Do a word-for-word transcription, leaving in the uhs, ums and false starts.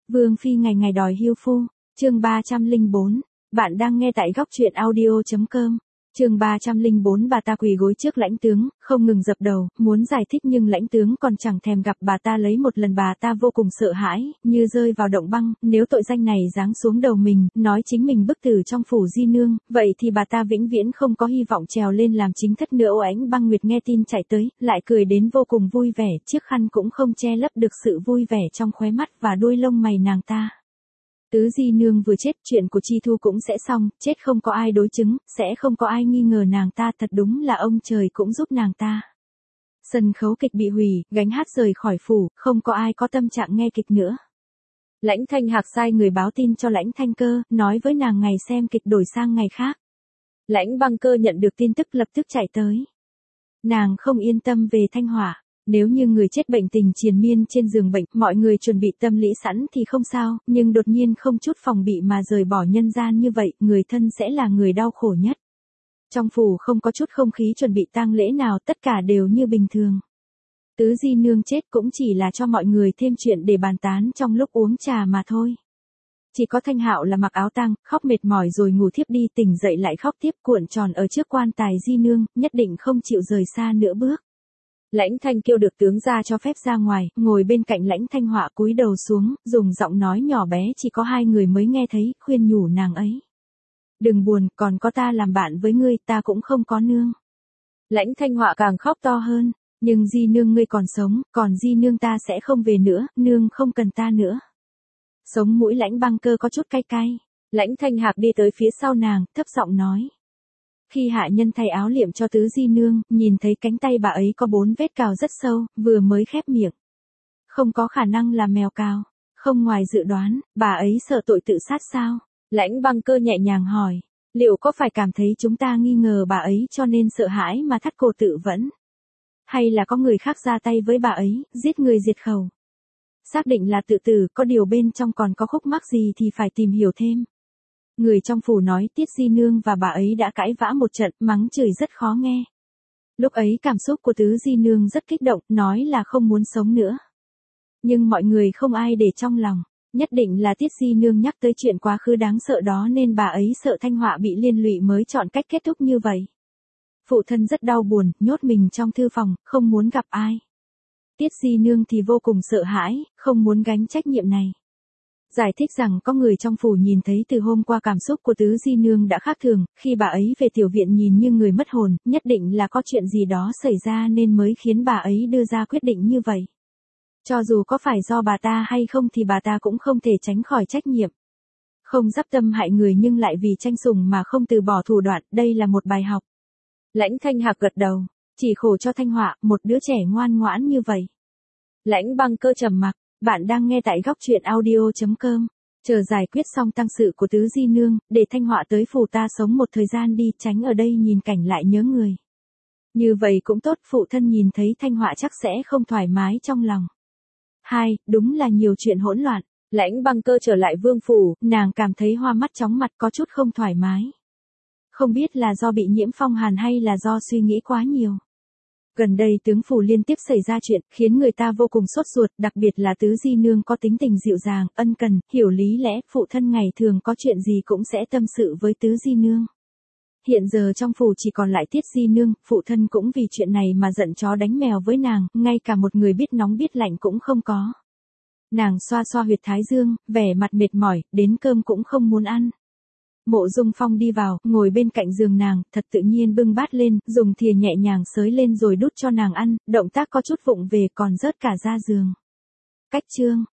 Vương phi ngày ngày đòi hiêu phu, chương ba trăm lẻ bốn. Bạn đang nghe tại góc truyện audio chấm com. Chương ba trăm lẻ bốn. Bà ta quỳ gối trước lãnh tướng, không ngừng dập đầu, muốn giải thích nhưng lãnh tướng còn chẳng thèm gặp bà ta lấy một lần. Bà ta vô cùng sợ hãi, như rơi vào động băng, nếu tội danh này giáng xuống đầu mình, nói chính mình bức tử trong phủ di nương, vậy thì bà ta vĩnh viễn không có hy vọng trèo lên làm chính thất nữa. Ô Ánh Băng Nguyệt nghe tin chạy tới, lại cười đến vô cùng vui vẻ, chiếc khăn cũng không che lấp được sự vui vẻ trong khóe mắt và đuôi lông mày nàng ta. Tứ di nương vừa chết, chuyện của Chi Thu cũng sẽ xong, chết không có ai đối chứng, sẽ không có ai nghi ngờ nàng ta, thật đúng là ông trời cũng giúp nàng ta. Sân khấu kịch bị hủy, gánh hát rời khỏi phủ, không có ai có tâm trạng nghe kịch nữa. Lãnh Thanh Hạc sai người báo tin cho Lãnh Thanh Cơ, nói với nàng ngày xem kịch đổi sang ngày khác. Lãnh Băng Cơ nhận được tin tức lập tức chạy tới. Nàng không yên tâm về Thanh Hỏa. Nếu như người chết bệnh tình triền miên trên giường bệnh, mọi người chuẩn bị tâm lý sẵn thì không sao, nhưng đột nhiên không chút phòng bị mà rời bỏ nhân gian như vậy, người thân sẽ là người đau khổ nhất. Trong phủ không có chút không khí chuẩn bị tang lễ nào, tất cả đều như bình thường. Tứ di nương chết cũng chỉ là cho mọi người thêm chuyện để bàn tán trong lúc uống trà mà thôi. Chỉ có Thanh Hạo là mặc áo tang, khóc mệt mỏi rồi ngủ thiếp đi, tỉnh dậy lại khóc tiếp, cuộn tròn ở trước quan tài di nương, nhất định không chịu rời xa nửa bước. Lãnh Thanh kêu được tướng ra cho phép ra ngoài, ngồi bên cạnh Lãnh Thanh Họa cúi đầu xuống, dùng giọng nói nhỏ bé chỉ có hai người mới nghe thấy, khuyên nhủ nàng ấy. Đừng buồn, còn có ta làm bạn với ngươi, ta cũng không có nương. Lãnh Thanh Họa càng khóc to hơn, nhưng di nương ngươi còn sống, còn di nương ta sẽ không về nữa, nương không cần ta nữa. Sống mũi Lãnh Băng Cơ có chút cay cay, Lãnh Thanh Hạc đi tới phía sau nàng, thấp giọng nói. Khi hạ nhân thay áo liệm cho tứ di nương, nhìn thấy cánh tay bà ấy có bốn vết cào rất sâu, vừa mới khép miệng. Không có khả năng là mèo cào. Không ngoài dự đoán, bà ấy sợ tội tự sát sao? Lãnh Băng Cơ nhẹ nhàng hỏi. Liệu có phải cảm thấy chúng ta nghi ngờ bà ấy cho nên sợ hãi mà thắt cổ tự vẫn? Hay là có người khác ra tay với bà ấy, giết người diệt khẩu? Xác định là tự tử, có điều bên trong còn có khúc mắc gì thì phải tìm hiểu thêm. Người trong phủ nói Tiết di nương và bà ấy đã cãi vã một trận, mắng chửi rất khó nghe. Lúc ấy cảm xúc của tứ di nương rất kích động, nói là không muốn sống nữa. Nhưng mọi người không ai để trong lòng, nhất định là Tiết di nương nhắc tới chuyện quá khứ đáng sợ đó nên bà ấy sợ Thanh Họa bị liên lụy mới chọn cách kết thúc như vậy. Phụ thân rất đau buồn, nhốt mình trong thư phòng, không muốn gặp ai. Tiết di nương thì vô cùng sợ hãi, không muốn gánh trách nhiệm này. Giải thích rằng có người trong phủ nhìn thấy từ hôm qua cảm xúc của tứ di nương đã khác thường, khi bà ấy về tiểu viện nhìn như người mất hồn, nhất định là có chuyện gì đó xảy ra nên mới khiến bà ấy đưa ra quyết định như vậy. Cho dù có phải do bà ta hay không thì bà ta cũng không thể tránh khỏi trách nhiệm. Không dắp tâm hại người nhưng lại vì tranh sủng mà không từ bỏ thủ đoạn, đây là một bài học. Lãnh Thanh Hạc gật đầu, chỉ khổ cho Thanh Họa, một đứa trẻ ngoan ngoãn như vậy. Lãnh Băng Cơ trầm mặc. Bạn đang nghe tại góc truyện audio chấm com. Chờ giải quyết xong tang sự của tứ di nương, để Thanh Họa tới phủ ta sống một thời gian đi, tránh ở đây nhìn cảnh lại nhớ người. Như vậy cũng tốt, phụ thân nhìn thấy Thanh Họa chắc sẽ không thoải mái trong lòng. Hai, đúng là nhiều chuyện hỗn loạn. Lãnh Băng Cơ trở lại vương phủ, nàng cảm thấy hoa mắt chóng mặt, có chút không thoải mái. Không biết là do bị nhiễm phong hàn hay là do suy nghĩ quá nhiều. Gần đây tướng phủ liên tiếp xảy ra chuyện, khiến người ta vô cùng sốt ruột, đặc biệt là tứ di nương có tính tình dịu dàng, ân cần, hiểu lý lẽ, phụ thân ngày thường có chuyện gì cũng sẽ tâm sự với tứ di nương. Hiện giờ trong phủ chỉ còn lại Tiết di nương, phụ thân cũng vì chuyện này mà giận chó đánh mèo với nàng, ngay cả một người biết nóng biết lạnh cũng không có. Nàng xoa xoa huyệt thái dương, vẻ mặt mệt mỏi, đến cơm cũng không muốn ăn. Mộ Dung Phong đi vào, ngồi bên cạnh giường nàng, thật tự nhiên bưng bát lên, dùng thìa nhẹ nhàng xới lên rồi đút cho nàng ăn, động tác có chút vụng về còn rớt cả ra giường. Cách chương,